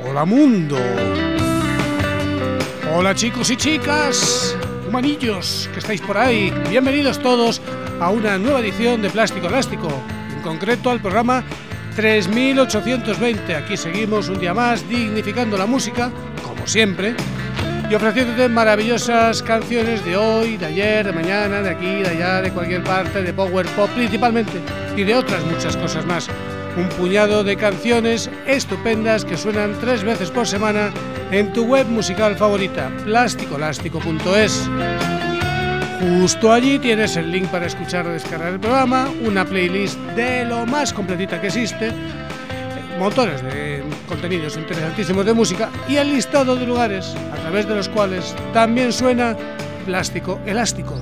Hola mundo. Hola chicos y chicas, humanillos que estáis por ahí. Bienvenidos todos a una nueva edición de Plástico Elástico, en concreto al programa 3820. Aquí seguimos un día más dignificando la música, como siempre, y ofreciéndote maravillosas canciones de hoy, de ayer, de mañana, de aquí, de allá, de cualquier parte, de power pop principalmente, y de otras muchas cosas más. Un puñado de canciones estupendas que suenan 3 veces por semana en tu web musical favorita, plasticoelástico.es. Justo allí tienes el link para escuchar o descargar el programa, una playlist de lo más completita que existe, montones de contenidos interesantísimos de música y el listado de lugares a través de los cuales también suena Plástico Elástico.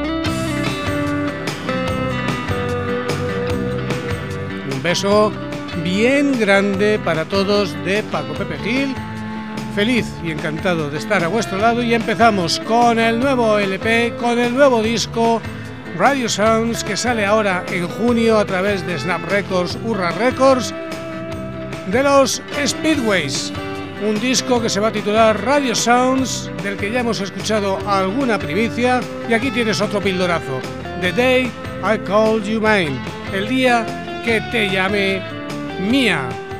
Un beso bien grande para todos de Paco Pepe Gil. Feliz y encantado de estar a vuestro lado y empezamos con el nuevo LP, con el nuevo disco Radio Sounds que sale ahora en junio a través de Snap Records, Urra Records, de los Speedways. Un disco que se va a titular Radio Sounds, del que ya hemos escuchado alguna primicia, y aquí tienes otro pildorazo, The Day I Called You Mine, el día que te llamé mía.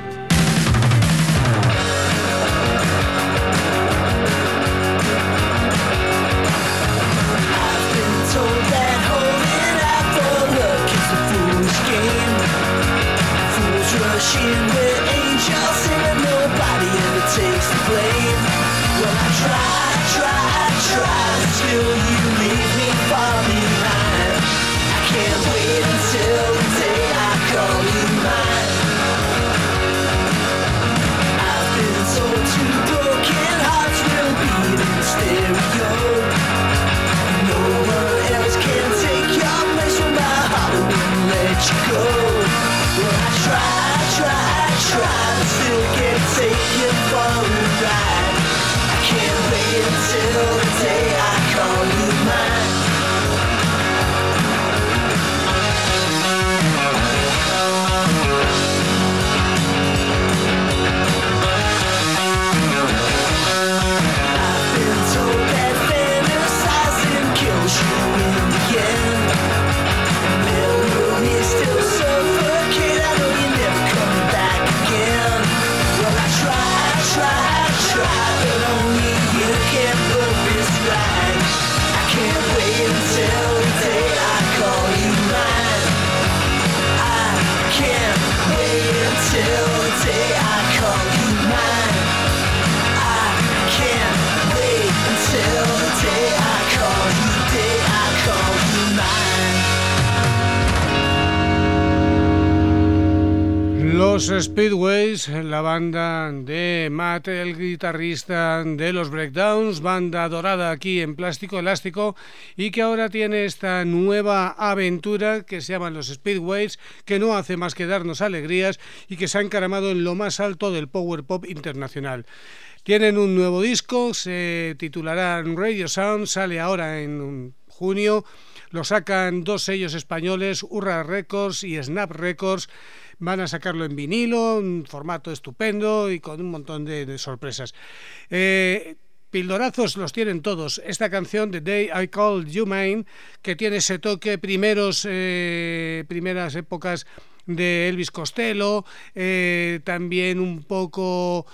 Rushing with angels and nobody ever takes the blame. Well, I try, still you leave me far behind. I can't wait until the day I call you mine. I've been told two broken hearts will beat in stereo. No one else can take your place when my heart won't let you go. Well, I try, but still can't take you for a ride. I can't wait until the day I call you mine. I've been told that fantasizing kills you in the end. Memories still suffocate. I know you're never coming back again. Well, I try, but only you can put this right. I can't wait until the day I call you mine. I can't wait until the day I call you mine. I can't wait until the day I call you mine. Los Speedways, la banda de Matt, el guitarrista de los Breakdowns, banda dorada aquí en Plástico Elástico y que ahora tiene esta nueva aventura que se llama los Speedways, que no hace más que darnos alegrías y que se ha encaramado en lo más alto del power pop internacional. Tienen un nuevo disco, se titulará Radio Sound, sale ahora en junio, lo sacan 2 sellos españoles, Urra Records y Snap Records. Van a sacarlo en vinilo, un formato estupendo y con un montón de sorpresas. Pildorazos los tienen todos. Esta canción, The Day I Called You Mine, que tiene ese toque primeras épocas de Elvis Costello, también un poco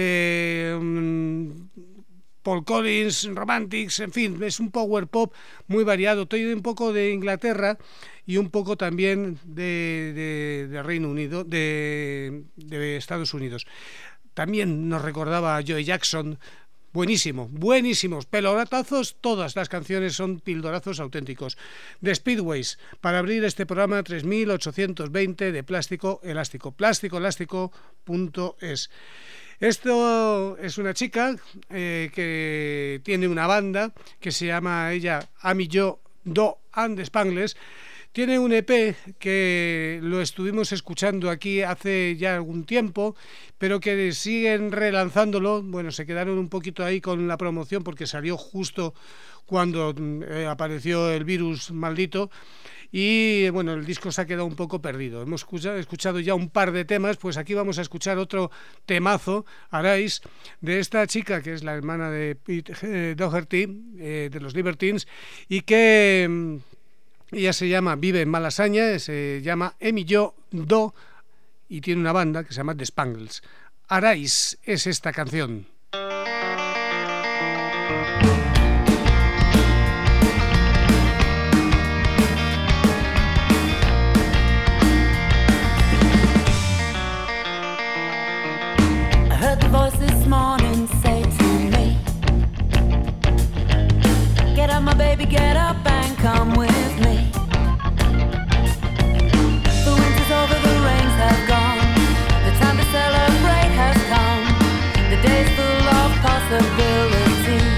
Paul Collins, Romantics, en fin, es un power pop muy variado, todo un poco de Inglaterra y un poco también de Reino Unido, de Estados Unidos. También nos recordaba a Joe Jackson. Buenísimos, peloratazos, todas las canciones son pildorazos auténticos. The Speedways, para abrir este programa 3820 de Plástico Elástico, plasticoelástico.es. Esto es una chica que tiene una banda que se llama ella Ami Jo Do and the Spanglers. Tiene un EP que lo estuvimos escuchando aquí hace ya algún tiempo, pero que siguen relanzándolo. Bueno, se quedaron un poquito ahí con la promoción porque salió justo cuando apareció el virus maldito y bueno, el disco se ha quedado un poco perdido. Hemos escuchado ya un par de temas, pues aquí vamos a escuchar otro temazo, Arise, de esta chica que es la hermana de Pete Doherty, de los Libertines, y que ella se llama, vive en Malasaña, se llama Emi Jo Do y tiene una banda que se llama The Spangles. Arise es esta canción. I heard the voice this morning say to me, get up my baby, get up and come with me. The winter's over, the rains have gone, the time to celebrate has come, the day's full of possibilities.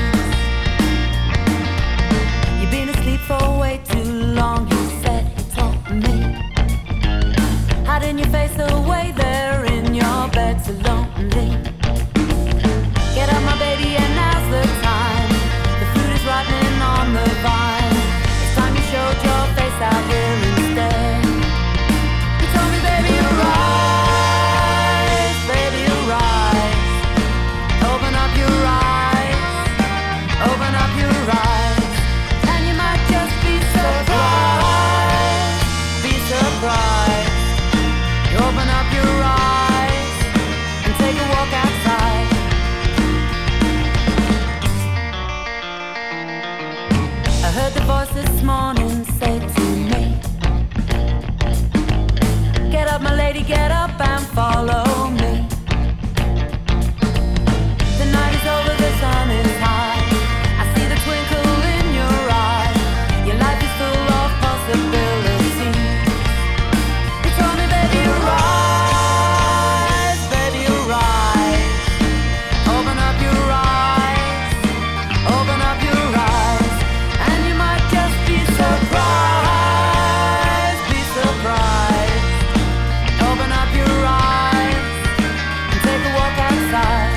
You've been asleep for way too long, you said, he told me, hiding your face away there in your bed so lonely. Get up my baby and now's the time, the fruit is ripening on the vine, it's time you showed your face out here instead. You told me baby arise, open up your eyes, open up your eyes, and you might just be surprised, you open up your eyes and take a walk outside. I heard the voice this morning say to me, get up my lady, get up and follow me. The night is over, the sun is high, I see the twinkle in your eye, your life is full of possibilities. You told me baby arise, open up your eyes, open up your eyes, and you might just be surprised, open up your eyes and take a walk outside.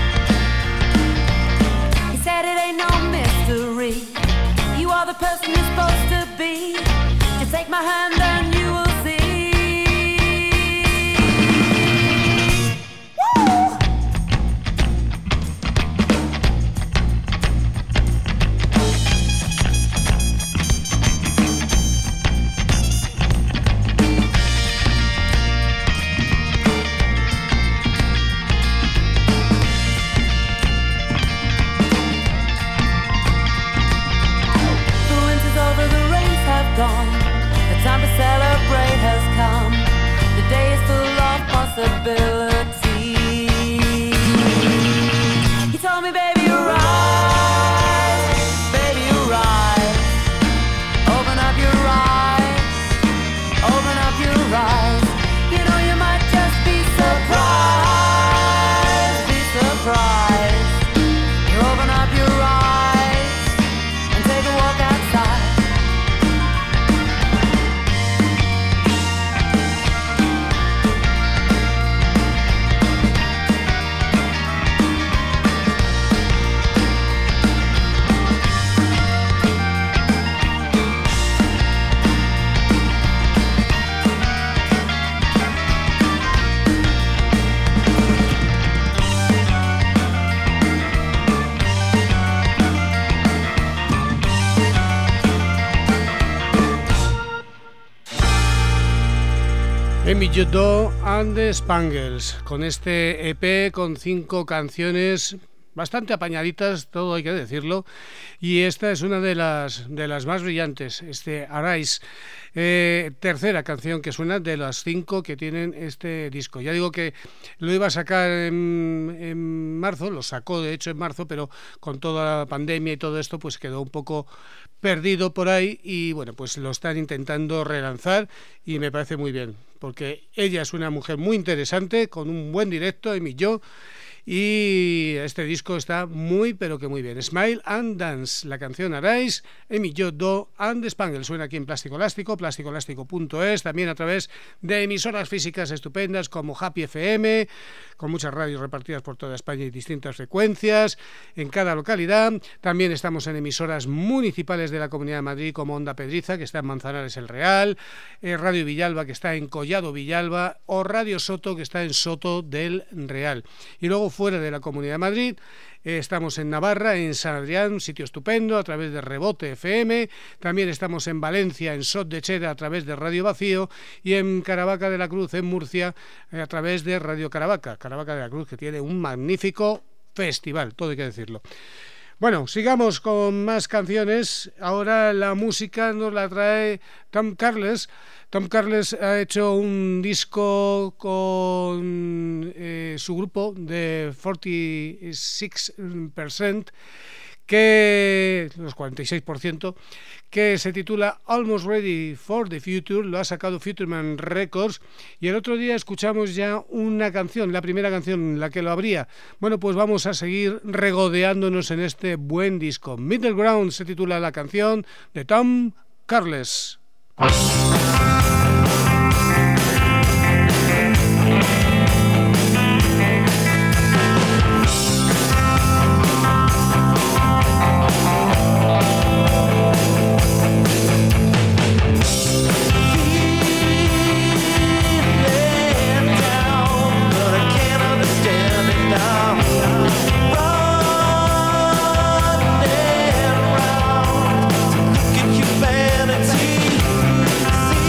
He said it ain't no mystery, you are the person you're supposed to be, just take my hand and you will see. The winter's over, the rains have gone, the time to celebrate has come, the day is full of possibilities. He told me baby arise, open up your eyes, open up your eyes, you know you might just be surprised, you open up your eyes and take a walk outside. Emi Jo Do and the Spangles, con este EP con 5 canciones bastante apañaditas, todo hay que decirlo, y esta es una de las más brillantes, este Arise, tercera canción que suena de las 5 que tienen este disco. Ya digo que lo iba a sacar en marzo, lo sacó de hecho en marzo, pero con toda la pandemia y todo esto pues quedó un poco perdido por ahí y bueno, pues lo están intentando relanzar y me parece muy bien, porque ella es una mujer muy interesante, con un buen directo, Emi Jo, y este disco está muy pero que muy bien. Smile and Dance, la canción Arise, Emi Jo Do and the Spangles, suena aquí en Plástico Elástico, plásticoelástico.es, también a través de emisoras físicas estupendas como Happy FM, con muchas radios repartidas por toda España y distintas frecuencias en cada localidad. También estamos en emisoras municipales de la Comunidad de Madrid como Onda Pedriza, que está en Manzanares el Real, Radio Villalba, que está en Collado Villalba, o Radio Soto, que está en Soto del Real. Y luego fuera de la Comunidad de Madrid estamos en Navarra, en San Adrián, un sitio estupendo, a través de Rebote FM. También estamos en Valencia, en Sot de Chera, a través de Radio Vacío, y en Caravaca de la Cruz, en Murcia, a través de Radio Caravaca de la Cruz, que tiene un magnífico festival, todo hay que decirlo. Bueno, sigamos con más canciones. Ahora la música nos la trae Tom Carles. Tom Carles ha hecho un disco con su grupo de 46%, que los 46%, que se titula Almost Ready for the Future. Lo ha sacado Futureman Records, y el otro día escuchamos ya una canción, la primera canción, la que lo abría. Bueno, pues vamos a seguir regodeándonos en este buen disco. Middle Ground se titula la canción de Tom Carles. See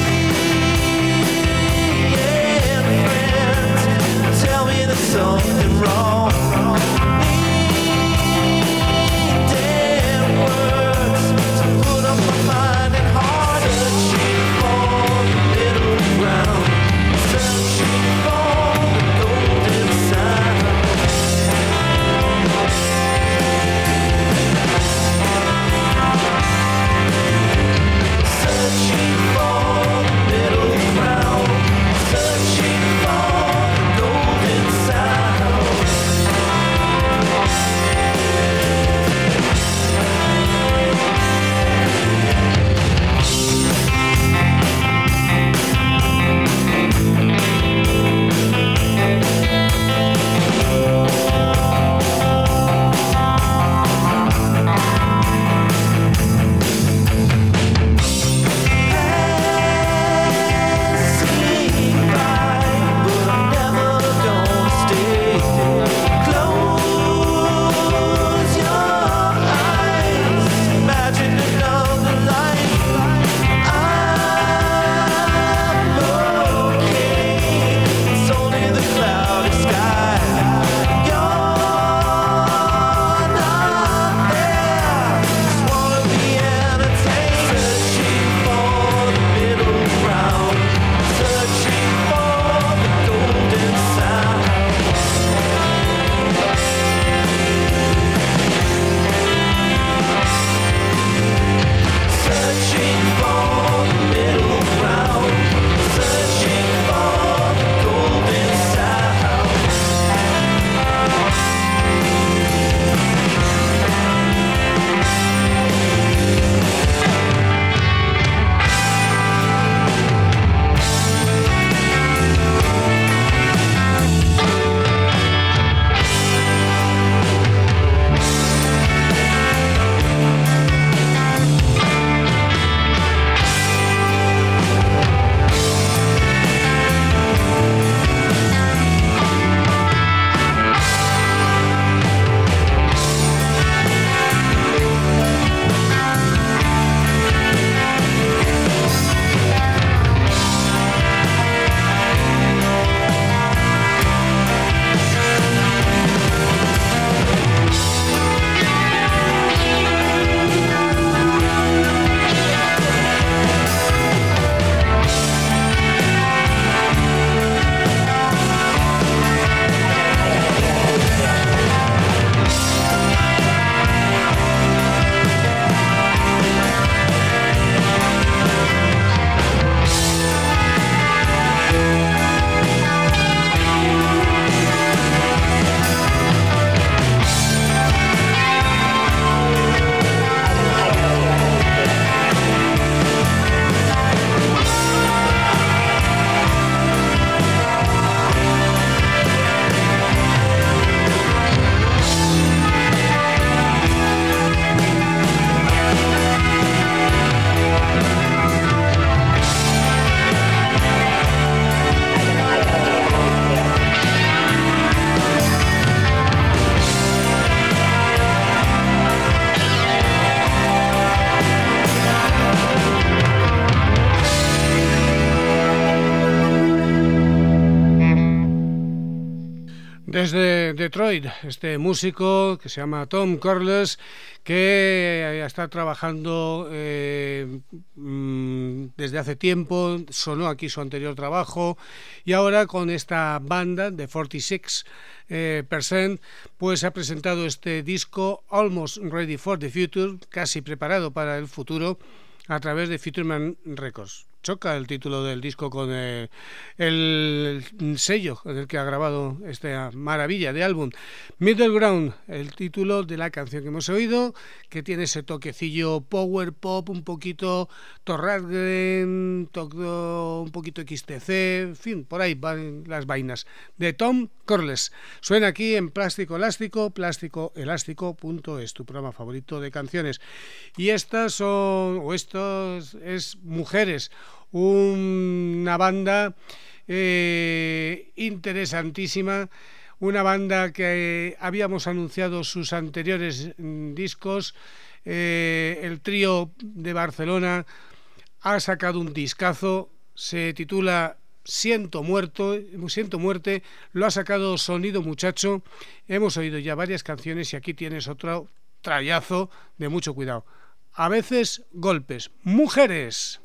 Desde Detroit, este músico que se llama Tom Corless, que está trabajando desde hace tiempo, sonó aquí su anterior trabajo y ahora con esta banda de 46%, pues ha presentado este disco Almost Ready for the Future, casi preparado para el futuro, a través de Futureman Records. Choca el título del disco con el sello en el que ha grabado esta maravilla de álbum. Middle Ground, el título de la canción que hemos oído, que tiene ese toquecillo power pop, un poquito Thornragren, un poquito XTC, en fin, por ahí van las vainas, de Tom Corless. Suena aquí en Plástico Elástico, plásticoelástico.es, tu programa favorito de canciones. Y estas es Mujeres, una banda interesantísima, una banda que habíamos anunciado sus anteriores discos. El trío de Barcelona ha sacado un discazo, se titula Siento Muerte, lo ha sacado Sonido Muchacho. Hemos oído ya varias canciones y aquí tienes otro trayazo de mucho cuidado. A veces golpes. Mujeres.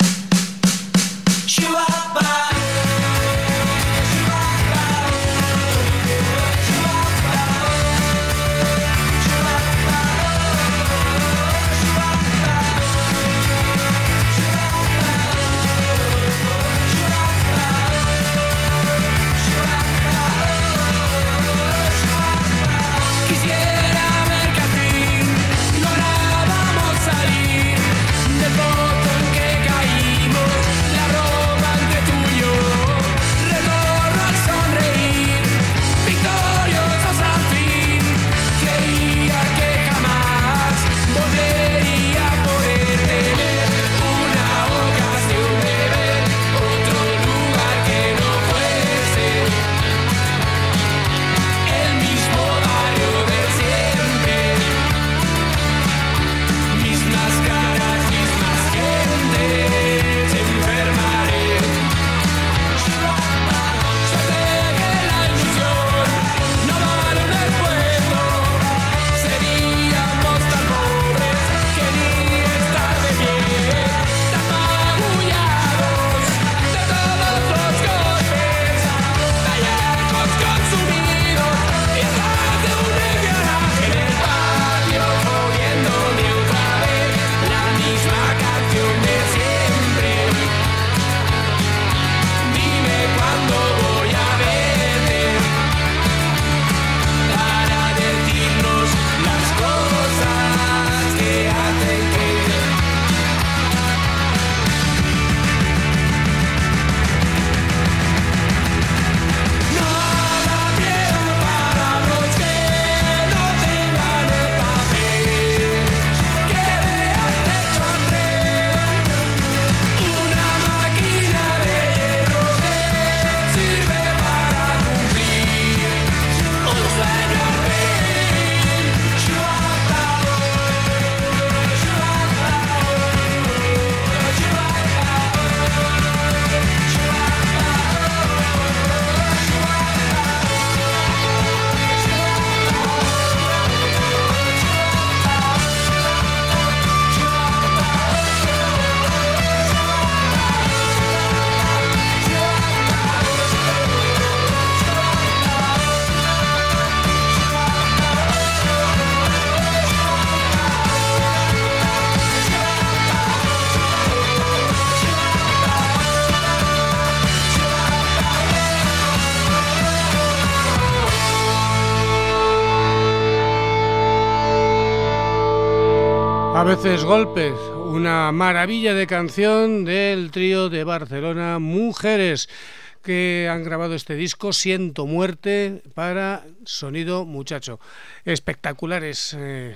A veces golpes, una maravilla de canción del trío de Barcelona Mujeres, que han grabado este disco Siento Muerte para Sonido Muchacho. Espectaculares,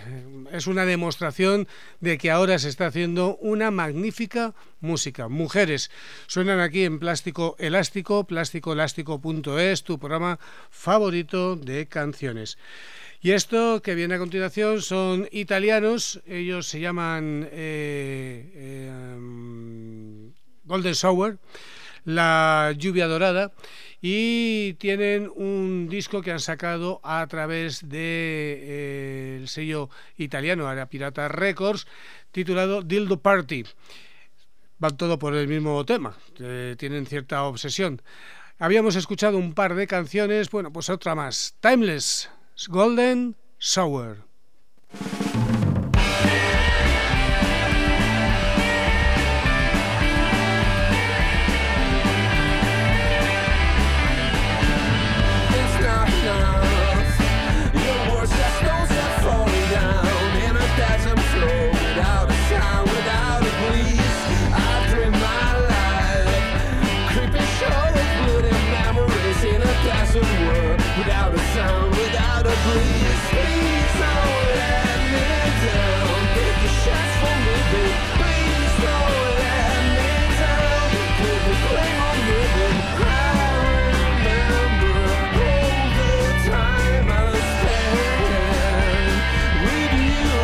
es una demostración de que ahora se está haciendo una magnífica música. Mujeres suenan aquí en Plástico Elástico, plásticoelástico.es, tu programa favorito de canciones. Y esto que viene a continuación son italianos, ellos se llaman Golden Shower, la lluvia dorada, y tienen un disco que han sacado a través de el sello italiano Area Pirata Records, titulado Dildo Party. Van todo por el mismo tema, tienen cierta obsesión. Habíamos escuchado un par de canciones, bueno, pues otra más, Timeless, Golden Shower. Without a sound, without a breeze, please don't let me down. Take your shots for me, babe. Please don't let me down. Put the blame on me, babe. I remember all the time I spent with you.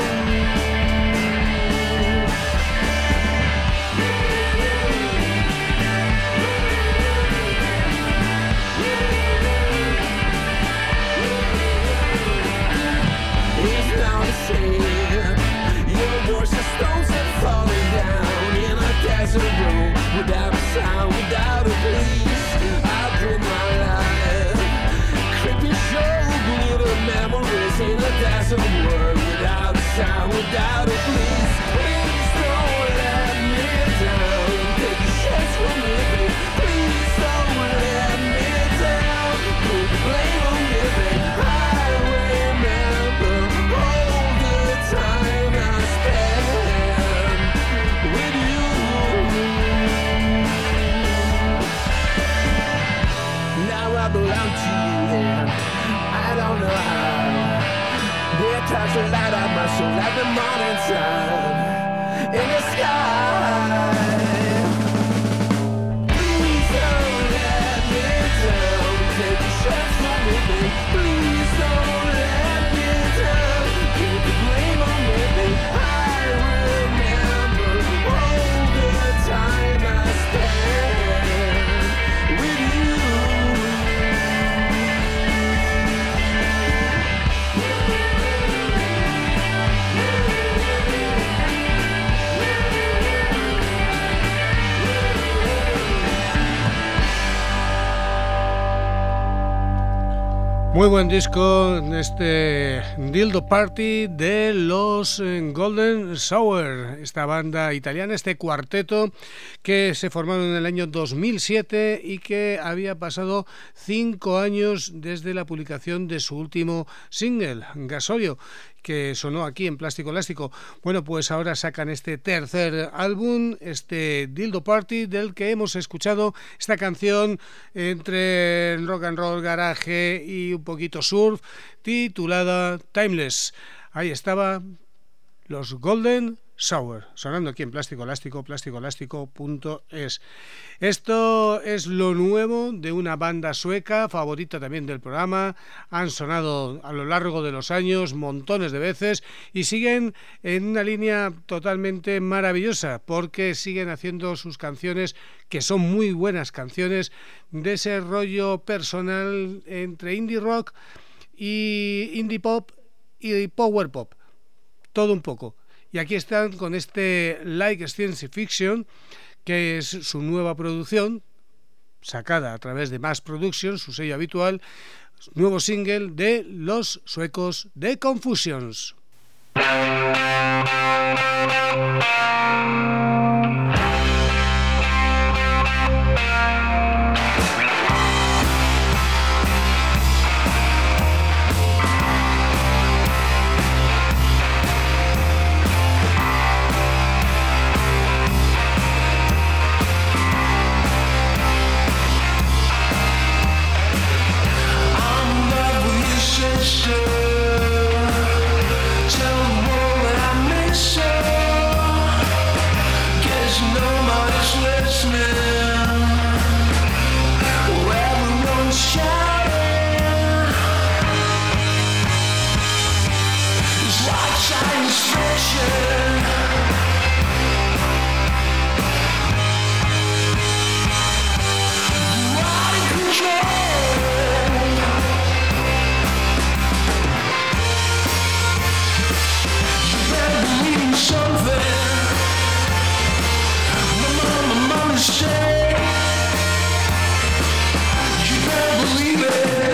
Your voice is stones and falling down in a desert room, without a sound, without a breeze. I dream my life, creepy show, glitter memories in a desert world, without a sound, without a breeze. Please don't let me down. Take a chance for me, babe. Please don't let me down. Put the blame on me, babe. I remember all the time I spent with you. Now I belong to you, and I don't know how. They touch the light of my soul at the morning sun in the sky. Please don't let me down. Take a shot for me, babe. Please don't let me down. Put the blame on me, babe. I remember all the time I spent with you. Muy buen disco, este Dildo Party de los Golden Shower, esta banda italiana, este cuarteto que se formaron en el año 2007 y que había pasado 5 años desde la publicación de su último single, Gasolio, que sonó aquí en Plástico Elástico. Bueno, pues ahora sacan este tercer álbum, este Dildo Party, del que hemos escuchado esta canción entre rock and roll, garaje y un poquito surf, titulada Timeless. Ahí estaba los Golden Shower, sonando aquí en Plástico Elástico, plasticoelástico.es. Esto es lo nuevo de una banda sueca, favorita también del programa. Han sonado a lo largo de los años montones de veces y siguen en una línea totalmente maravillosa, porque siguen haciendo sus canciones, que son muy buenas canciones, de ese rollo personal entre indie rock y indie pop y power pop, todo un poco. Y aquí están con este Like Science Fiction, que es su nueva producción, sacada a través de Mass Production, su sello habitual, nuevo single de los suecos de Confusions. Tell me what I miss you.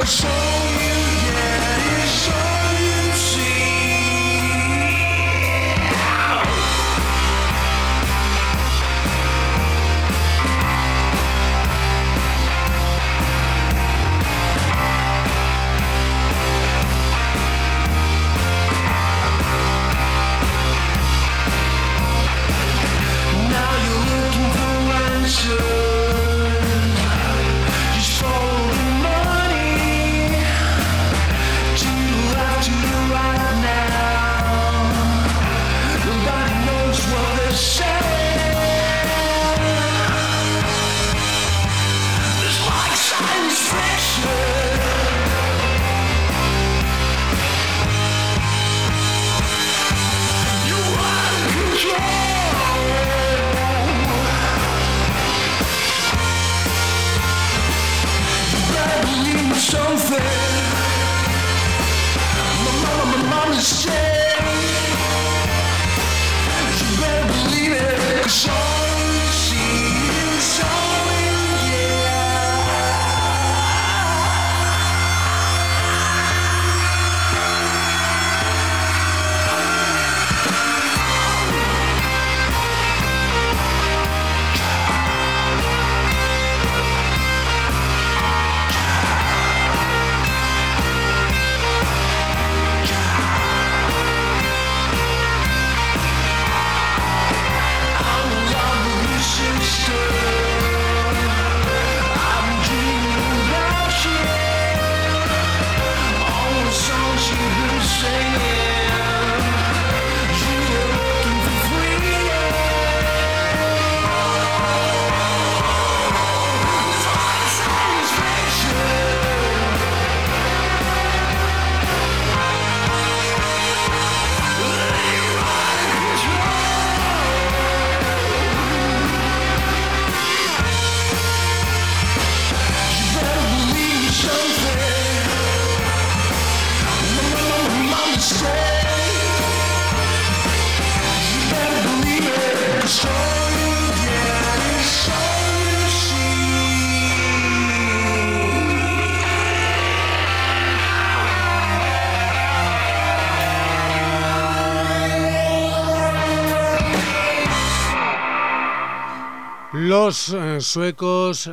Los suecos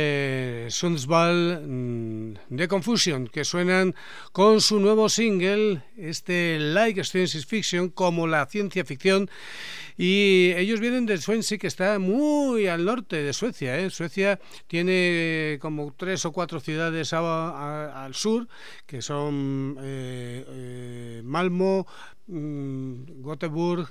de Sundsvall de Confusion, que suenan con su nuevo single, Like Science Fiction, como la ciencia ficción, y ellos vienen de Swansea, que está muy al norte de Suecia. Suecia tiene como 3 o 4 ciudades al sur, que son Malmö, Göteborg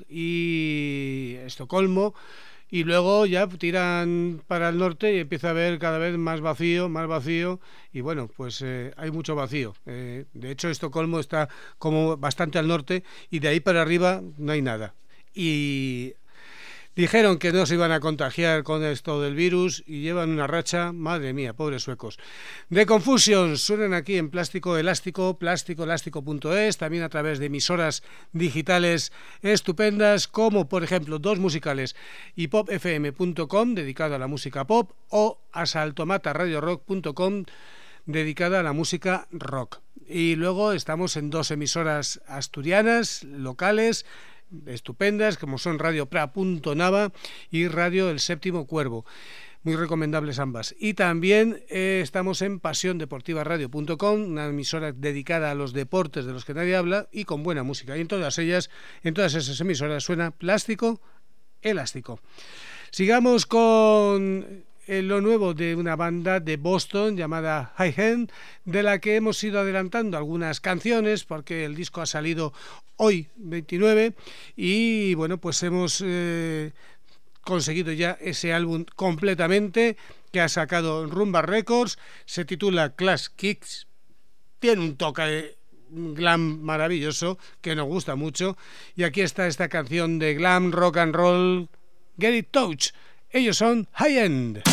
y Estocolmo. Y luego ya tiran para el norte y empieza a haber cada vez más vacío, y bueno, pues hay mucho vacío. De hecho, Estocolmo está como bastante al norte y de ahí para arriba no hay nada. Y dijeron que no se iban a contagiar con esto del virus y llevan una racha, madre mía, pobres suecos. The Confusion suenan aquí en Plástico Elástico, plásticoelástico.es, también a través de emisoras digitales estupendas, como por ejemplo Dos Musicales y popfm.com, dedicado a la música pop, o asaltomataradiorock.com, dedicada a la música rock. Y luego estamos en 2 emisoras asturianas, locales, estupendas, como son Radio Pra.nava y Radio El Séptimo Cuervo, muy recomendables ambas. Y también estamos en pasiondeportivaradio.com, una emisora dedicada a los deportes de los que nadie habla y con buena música, y en todas esas emisoras suena Plástico Elástico. Sigamos con lo nuevo de una banda de Boston llamada High End, de la que hemos ido adelantando algunas canciones porque el disco ha salido hoy 29 y bueno, pues hemos conseguido ya ese álbum completamente, que ha sacado Rumba Records. Se titula Class Kicks, tiene un toque de glam maravilloso que nos gusta mucho, y aquí está esta canción de glam rock and roll, Get It Touch. Ellos son High End.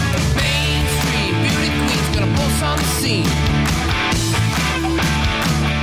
Mainstream beauty queens gonna pulse on the scene.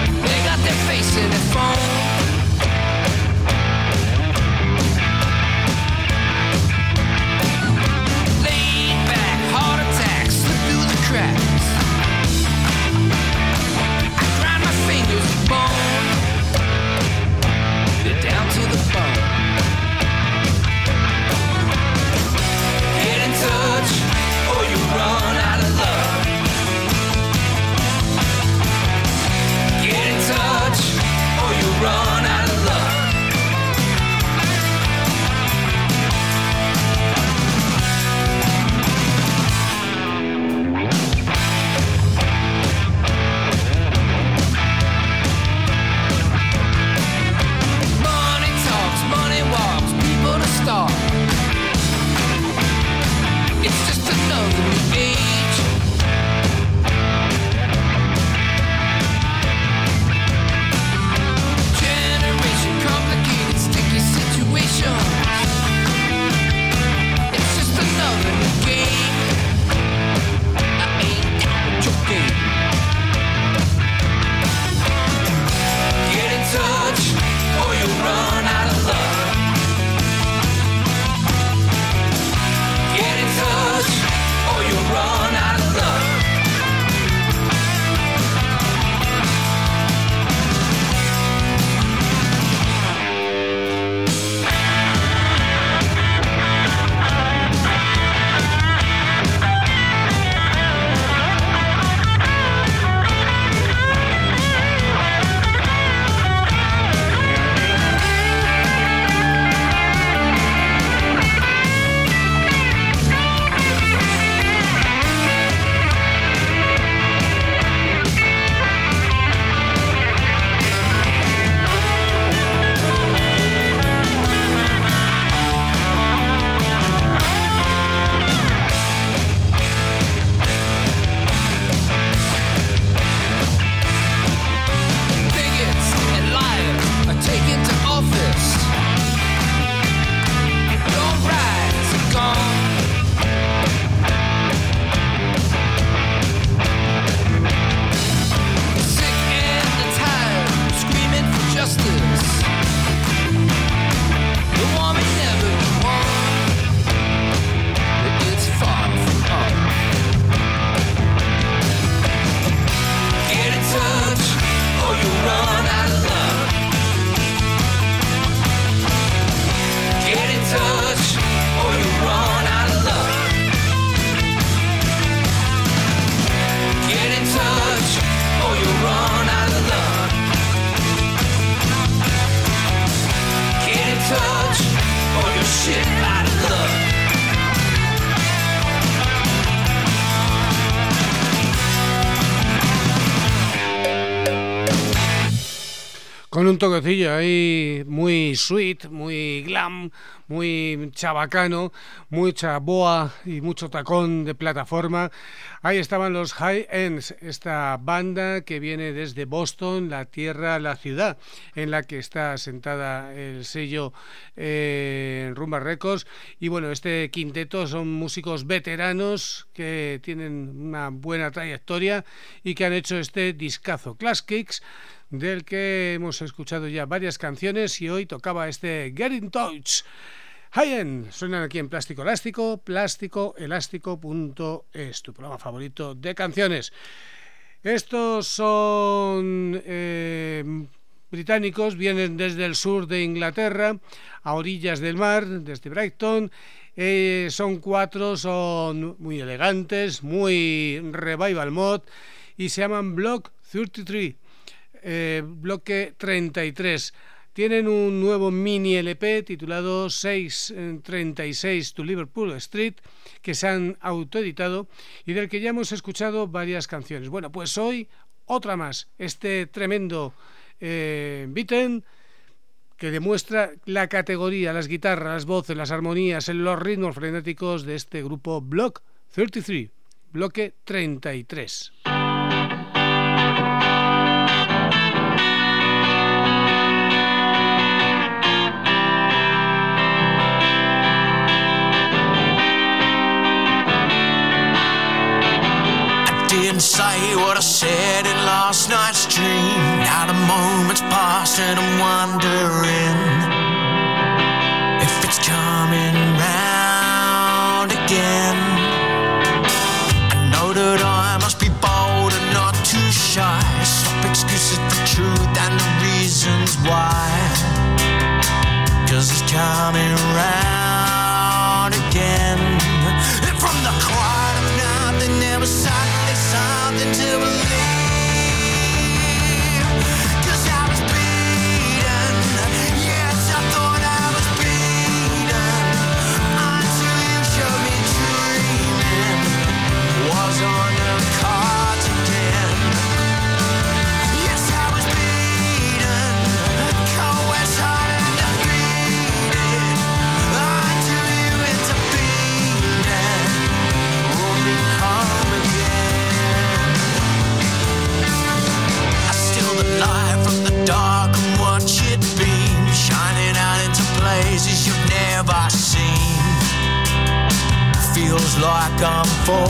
shit out of luck. Con un toquecillo ahí muy sweet, muy glam, muy chabacano, mucha boa y mucho tacón de plataforma. Ahí estaban los High Ends, esta banda que viene desde Boston, la tierra, la ciudad en la que está asentada el sello Rumba Records. Y bueno, este quinteto son músicos veteranos que tienen una buena trayectoria y que han hecho este discazo, Class Kicks, del que hemos escuchado ya varias canciones, y hoy tocaba este Get in Touch. High End suenan aquí en Plástico Elástico, plásticoelástico.es, tu programa favorito de canciones. Estos son británicos, vienen desde el sur de Inglaterra, a orillas del mar, desde Brighton. Son cuatro, son muy elegantes, muy revival mod, y se llaman Block 33. Bloque 33. Tienen un nuevo mini LP titulado 636 to Liverpool Street, que se han autoeditado y del que ya hemos escuchado varias canciones. Bueno, pues hoy otra más, este tremendo beaten que demuestra la categoría, las guitarras, las voces, las armonías, los ritmos frenéticos de este grupo Block 33, bloque 33. Didn't say what I said in last night's dream. Now the moment's past and I'm wondering if it's coming round again. I know that I must be bold and not too shy. Stop excuses for truth and the reasons why. 'Cause it's coming round again. And from the quiet of night they never suddenly something to believe. 'Cause I was beaten. Yes, I thought I was beaten. Until you showed me dreaming was on the cards again. Yes, I was beaten. Cold West hard and defeated. Until you intervened and rolled me home again. I steal the light from the dark and watch it beam, shining out into places you've never seen. Feels like I'm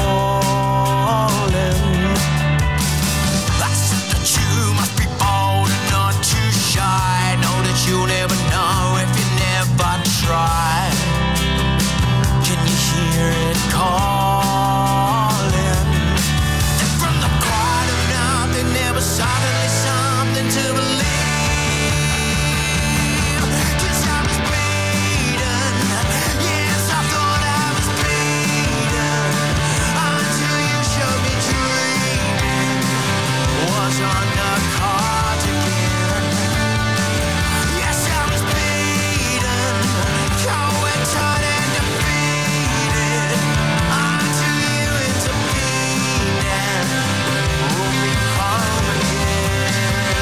falling. I said that you must be bold and not too shy. Know that you'll never know if you never try. Can you hear it calling? And from the quiet of night they never suddenly something to believe. 'Cause I was beaten. Yes, I thought I was beaten. Until you showed me dreaming was on the cards again. Yes, I was beaten. Cold and tired and defeated. Until you intervened and rolled me home again.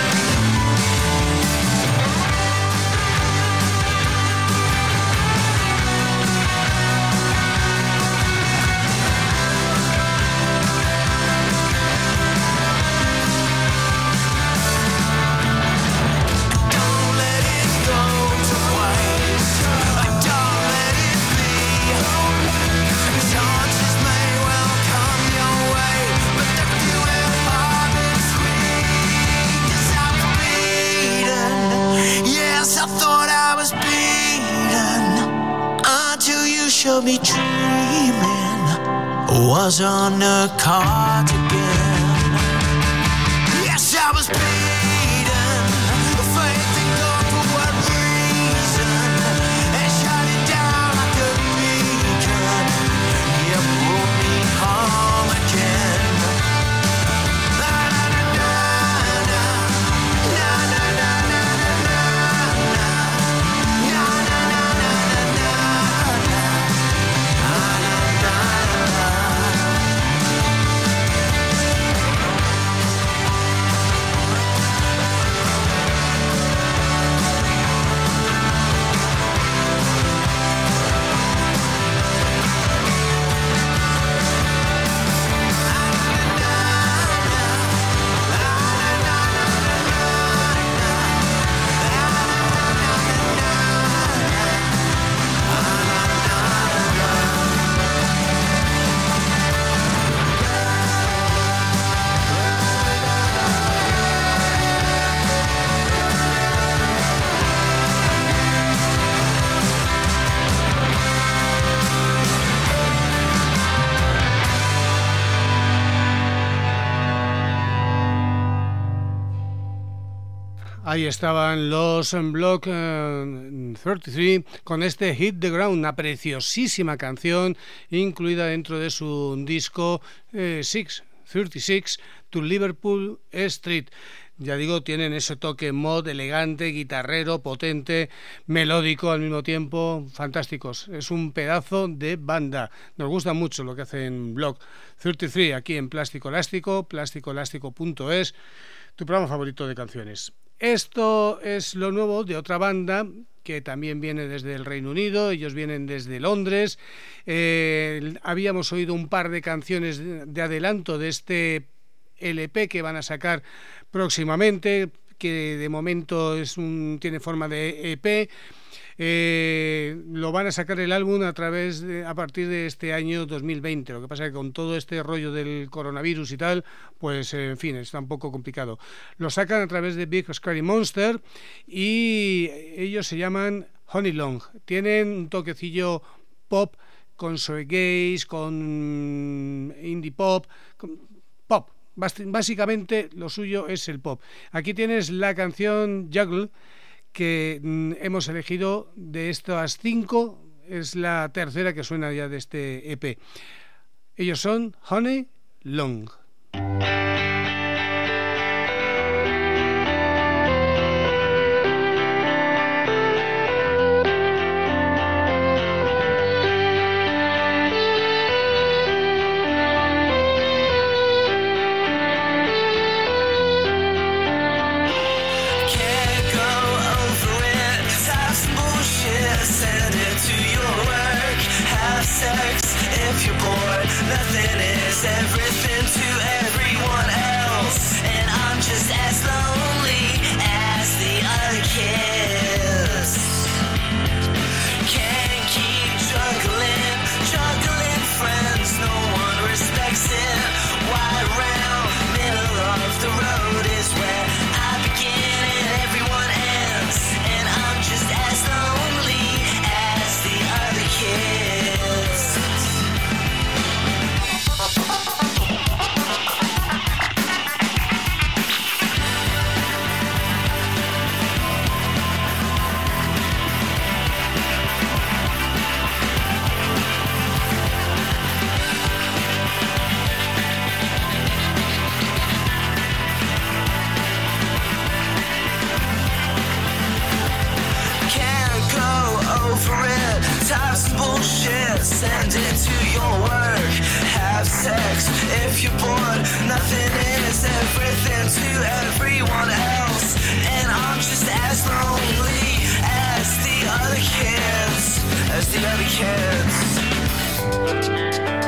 Don't let it go to waste. Don't let it be. Chances may well come your way, but they're few and far between. 'Cause I was beaten. Yes, I thought I was beaten. Until you showed me dreaming was on the cards again. Yes, I was beaten. Faith in God for what reason? And shut it down like a beacon. You brought me home again. Na na na na na. Na na na na na na. Na na na na na na. Ahí estaban los Block 33 con este Hit the Ground, una preciosísima canción incluida dentro de su disco 636 to Liverpool Street. Ya digo, tienen ese toque mod elegante, guitarrero, potente, melódico al mismo tiempo, fantásticos. Es un pedazo de banda. Nos gusta mucho lo que hacen Block 33 aquí en Plástico Elástico, plásticoelástico.es, tu programa favorito de canciones. Esto es lo nuevo de otra banda que también viene desde el Reino Unido, ellos vienen desde Londres. Habíamos oído un par de canciones de adelanto de este LP que van a sacar próximamente, que de momento tiene forma de EP. Lo van a sacar el álbum a partir de este año 2020. Lo que pasa es que con todo este rollo del coronavirus y tal, pues en fin, está un poco complicado. Lo sacan a través de Big Scary Monster y ellos se llaman Honey Long. Tienen un toquecillo pop con shoegaze, con indie pop, con pop. Básicamente lo suyo es el pop. Aquí tienes la canción Juggle, que hemos elegido de estas 5, es la tercera que suena ya de este EP. Ellos son Honey Long. If you're bored, nothing is everything to everyone else. And I'm just as lonely as the other kids. Can't keep juggling friends, no one respects it. Wide round, middle of the road is where I begin and everyone ends. And I'm just as lonely as the other kids. Send it to your work, have sex if you're bored. Nothing is everything to everyone else. And I'm just as lonely as the other kids, as the other kids.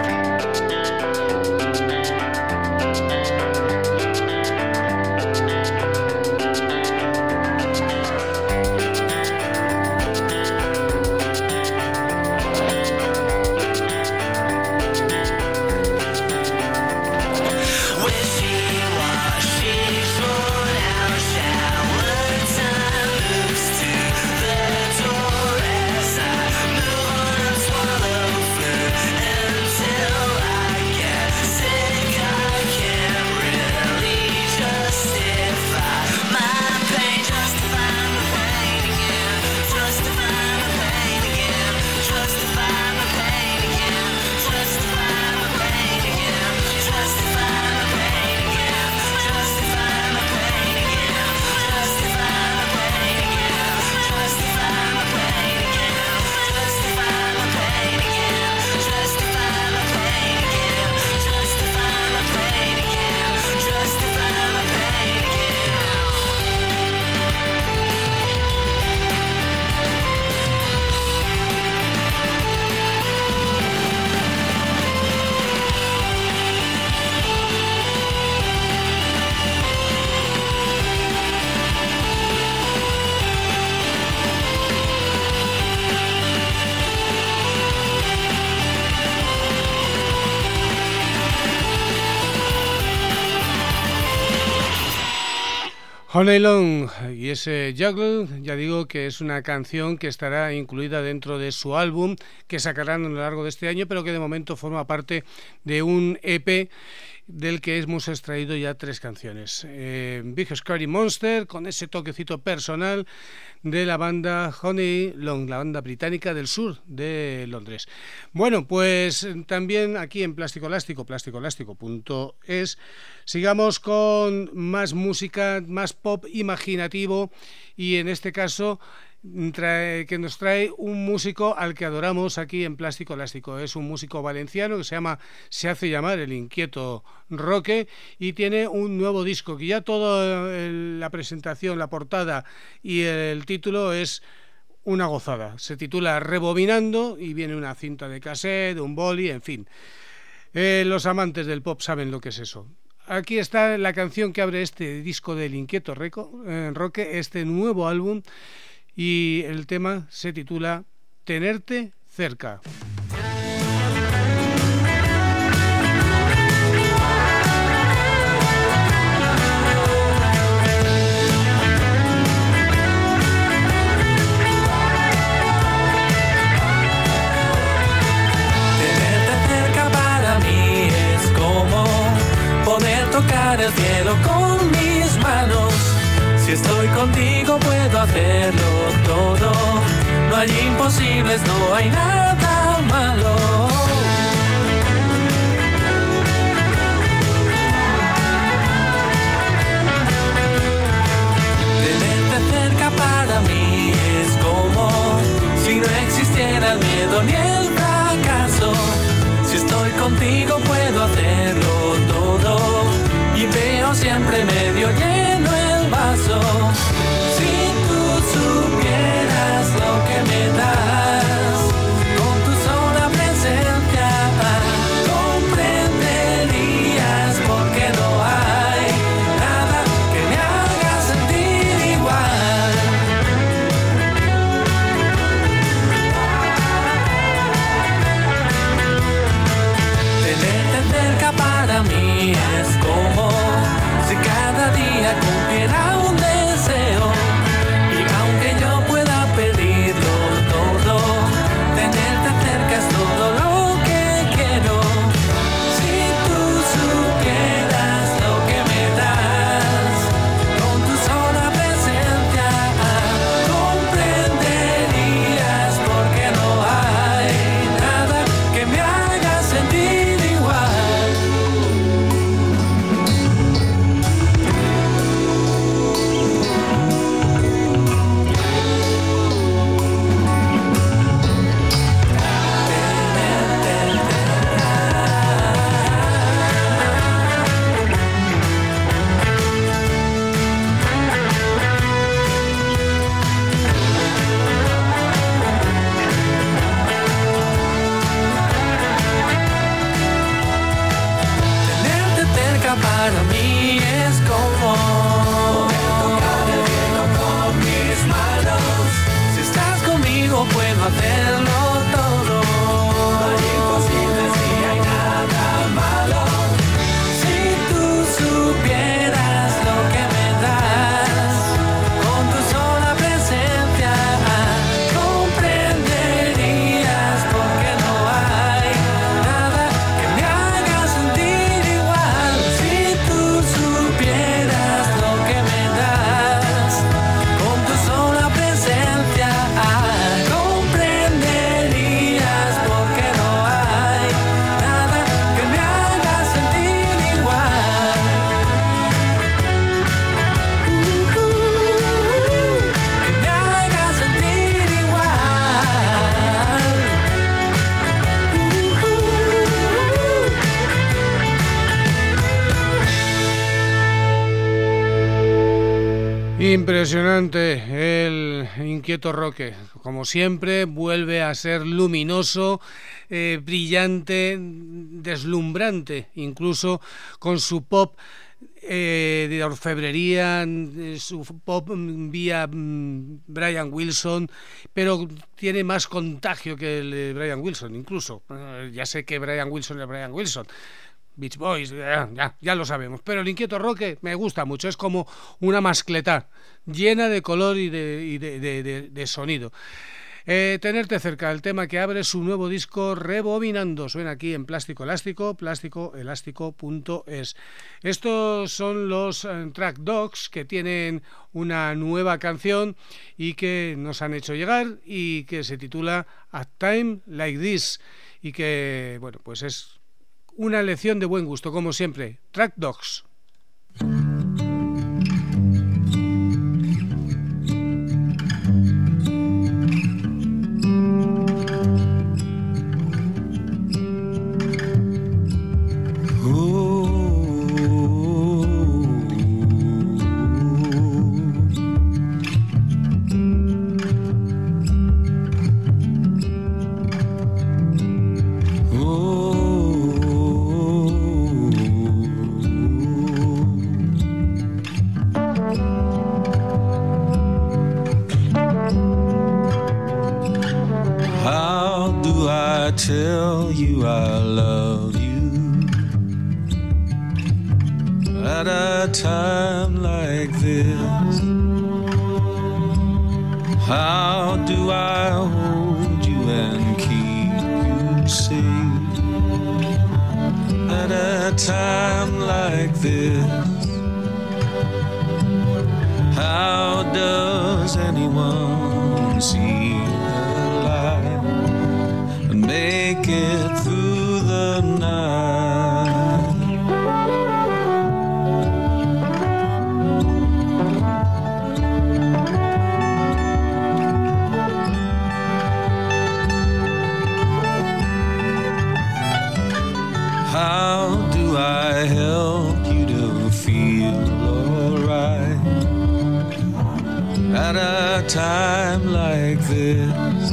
Honey Long y ese Juggle, ya digo que es una canción que estará incluida dentro de su álbum que sacarán a lo largo de este año, pero que de momento forma parte de un EP del que hemos extraído ya 3 canciones. Big Scary Monster, con ese toquecito personal de la banda Honey Long, la banda británica del sur de Londres. Bueno, pues también aquí en Plástico Elástico, plasticoelástico.es, sigamos con más música, más pop imaginativo, y en este caso que nos trae un músico al que adoramos aquí en Plástico Elástico. Es un músico valenciano que se hace llamar el Inquieto Roque, y tiene un nuevo disco que ya toda la presentación, la portada y el título es una gozada. Se titula Rebobinando y viene una cinta de cassette, un boli, en fin. Los amantes del pop saben lo que es eso. Aquí está la canción que abre este disco del Inquieto Roque, este nuevo álbum, y el tema se titula Tenerte cerca. Tenerte cerca para mí es como poder tocar el cielo con mis manos. Si estoy contigo puedo hacerlo todo. No hay imposibles, no hay nada malo. Tenerte cerca para mí es como si no existiera el miedo ni el fracaso. Si estoy contigo puedo hacerlo todo y veo siempre medio lleno el vaso. Si tú supieras lo que me das con tu sola presencia, comprenderías por qué no hay nada que me haga sentir igual. Tenerte cerca para mí es como si cada día cumpliera un deseo, y aunque yo pueda pedirlo todo, tenerte cerca es todo lo que quiero. Si tú supieras lo que me das con tu sola presencia, comprenderías por qué no hay nada que me haga sentir igual. Tenerte cerca para mí es como poder tocar el cielo con mis manos. Si estás conmigo puedo hacerlo todo. No hay imposibles ni hay nada malo. Si tú supieras lo que me das con tu sola presencia, comprenderías por qué no hay nada que me haga sentir igual. Si tú supieras lo que me das con tu sola presencia, comprenderías por qué no hay nada que me haga sentir igual. Que me haga sentir igual. Impresionante el Inquieto Roque. Como siempre, vuelve a ser luminoso, brillante, deslumbrante, incluso con su pop de orfebrería, su pop vía Brian Wilson, pero tiene más contagio que el de Brian Wilson, incluso. Ya sé que Brian Wilson es Brian Wilson, Beach Boys, ya lo sabemos, pero el Inquieto Roque me gusta mucho, es como una mascletá llena de color y de sonido. Tenerte cerca, el tema que abre su nuevo disco Rebobinando, suena aquí en Plástico Elástico, plásticoelástico.es. Estos son los Track Dogs, que tienen una nueva canción y que nos han hecho llegar y que se titula A Time Like This, y que, bueno, pues es una lección de buen gusto, como siempre. Track Dogs. Tell you I love you at a time like this. How do I hold you and keep you safe at a time like this? How does anyone see the light and make it through the night? How do I help you to feel alright at a time like this?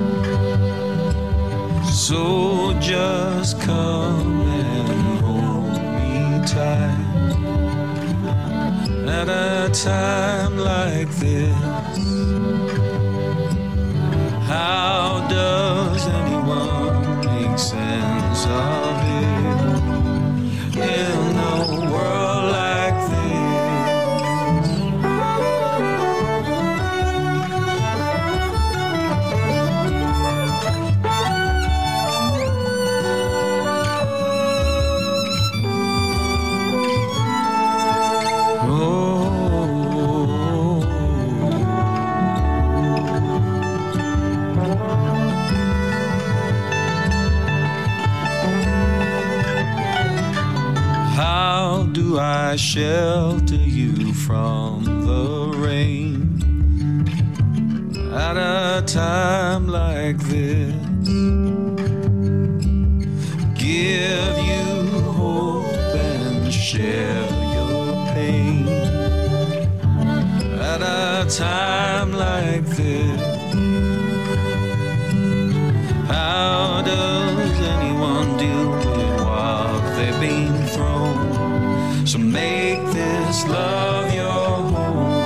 So just come and hold me tight at a time like this. How does anyone make sense of it in a world like this? I shelter you from the rain at a time like this. Give you hope and share your pain at a time like this. How does anyone deal with what they've been thrown? So make this love your home.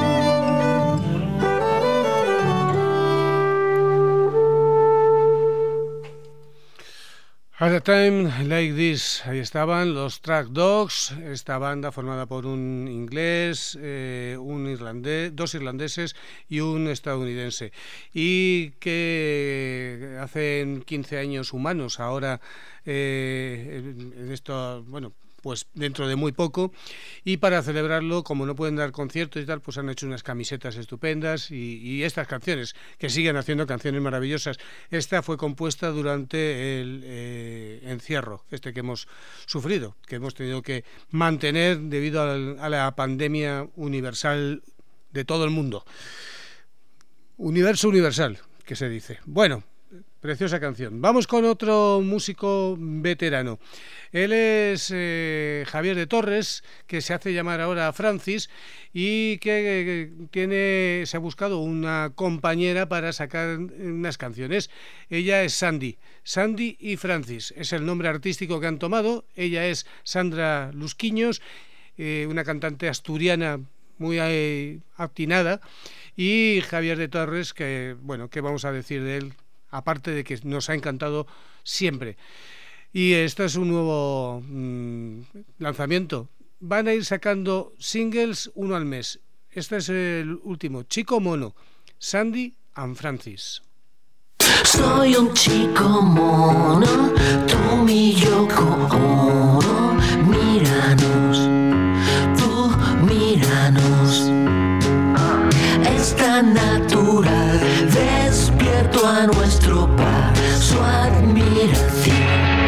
At a time like this, ahí estaban los Track Dogs, esta banda formada por un inglés, un irlandés, dos irlandeses y un estadounidense, y que hacen 15 años humanos ahora en esto, bueno, pues dentro de muy poco, y para celebrarlo, como no pueden dar conciertos y tal, pues han hecho unas camisetas estupendas y estas canciones, que siguen haciendo canciones maravillosas. Esta fue compuesta durante el encierro que hemos sufrido, que hemos tenido que mantener debido a la pandemia universal de todo el mundo. Universo universal, que se dice. Bueno, preciosa canción. Vamos con otro músico veterano. Él es Javier de Torres, que se hace llamar ahora Francis, y que se ha buscado una compañera para sacar unas canciones. Ella es Sandy y Francis. Es el nombre artístico que han tomado. Ella es Sandra Lusquiños, una cantante asturiana muy atinada, y Javier de Torres, que, bueno, ¿qué vamos a decir de él? Aparte de que nos ha encantado siempre. Y esto es un nuevo lanzamiento. Van a ir sacando singles uno al mes. Este es el último, Chico Mono, Sandy and Francis. Soy un chico mono, tú mi Yoko Ono. Míranos, tú míranos. Es tan natural, despierto a nuestro paso admiración.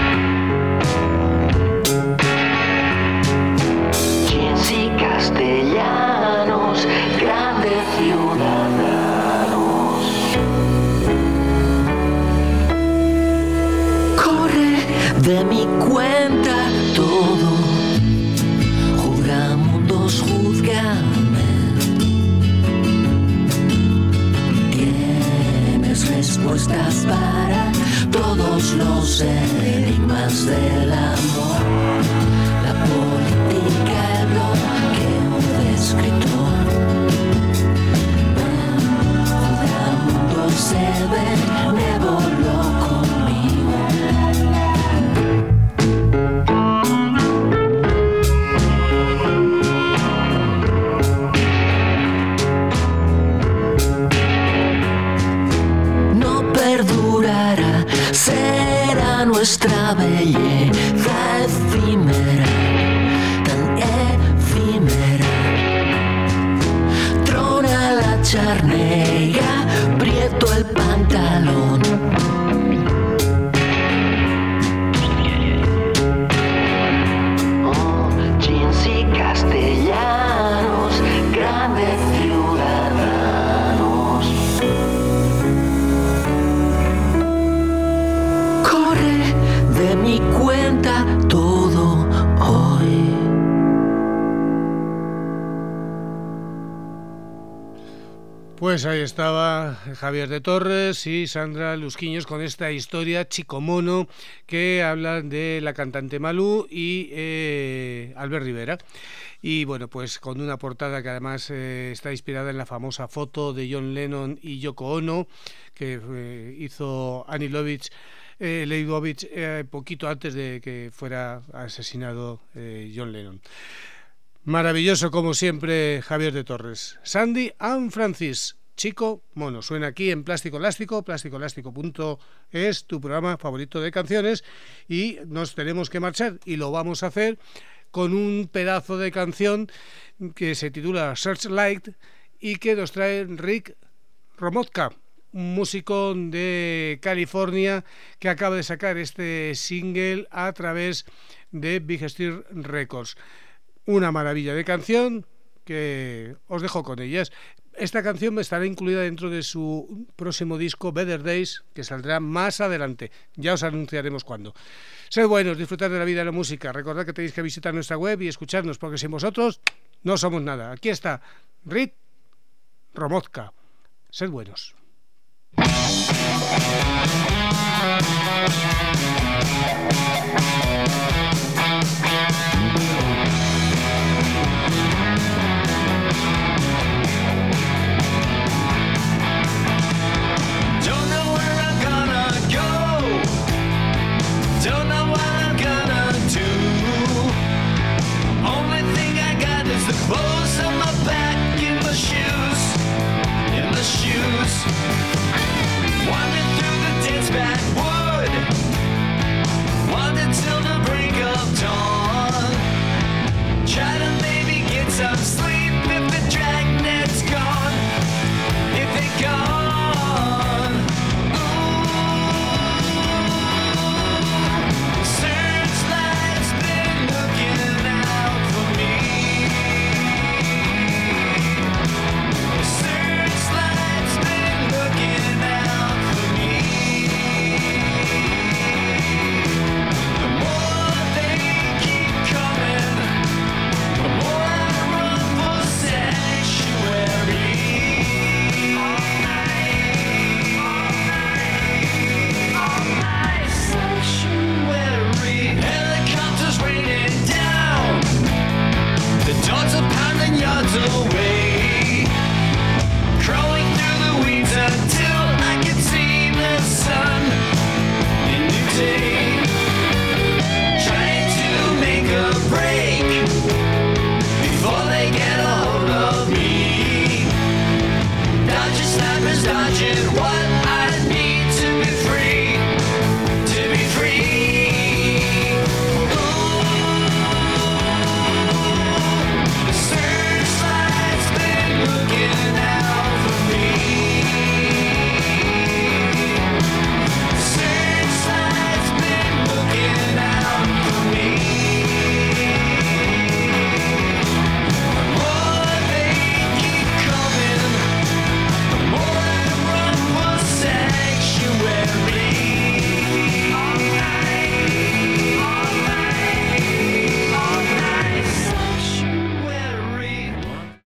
Jeans y castellanos, grandes ciudadanos. Corre de mi cuenta todo, juzga mundos, juzgame. Tienes respuestas para todos los enigmas del amor. La política, el bloqueo de escritor. Juzga mundos, se benévolo conmigo. Perdurará, será nuestra belleza efímera, tan efímera. Trona la charnega, prieto el pantalón. Oh, jeans y castellanos, grandes ciudadanos. De mi cuenta todo hoy. Pues ahí estaba Javier de Torres y Sandra Lusquiños con esta historia Chico Mono que habla de la cantante Malú y Albert Rivera. Y bueno, pues con una portada que además está inspirada en la famosa foto de John Lennon y Yoko Ono que hizo Annie Leibovitz poquito antes de que fuera asesinado John Lennon. Maravilloso como siempre Javier de Torres. Sandy and Francis, Chico Mono, suena aquí en Plástico Elástico, plásticoelástico.es, tu programa favorito de canciones, y nos tenemos que marchar y lo vamos a hacer con un pedazo de canción que se titula Searchlight y que nos trae Rick Romotka, un músico de California que acaba de sacar este single a través de Big Stir Records. Una maravilla de canción que os dejo con ellas. Esta canción estará incluida dentro de su próximo disco Better Days, que saldrá más adelante. Ya os anunciaremos cuándo. Sed buenos, disfrutad de la vida y la música. Recordad que tenéis que visitar nuestra web y escucharnos, porque sin vosotros no somos nada. Aquí está Rick Romotka. Sed buenos. Clothes on my back and my shoes, wandering through the dense backwood, wandered till the break of dawn. Try to maybe get some sleep if the dragnet's gone, if they're gone. Ooh, Searchlight's been looking out for me. Searchlight's been looking out for me. The more they keep coming, the more I run for sanctuary. All night, sanctuary. Helicopters raining down, the dogs are pounding yards away.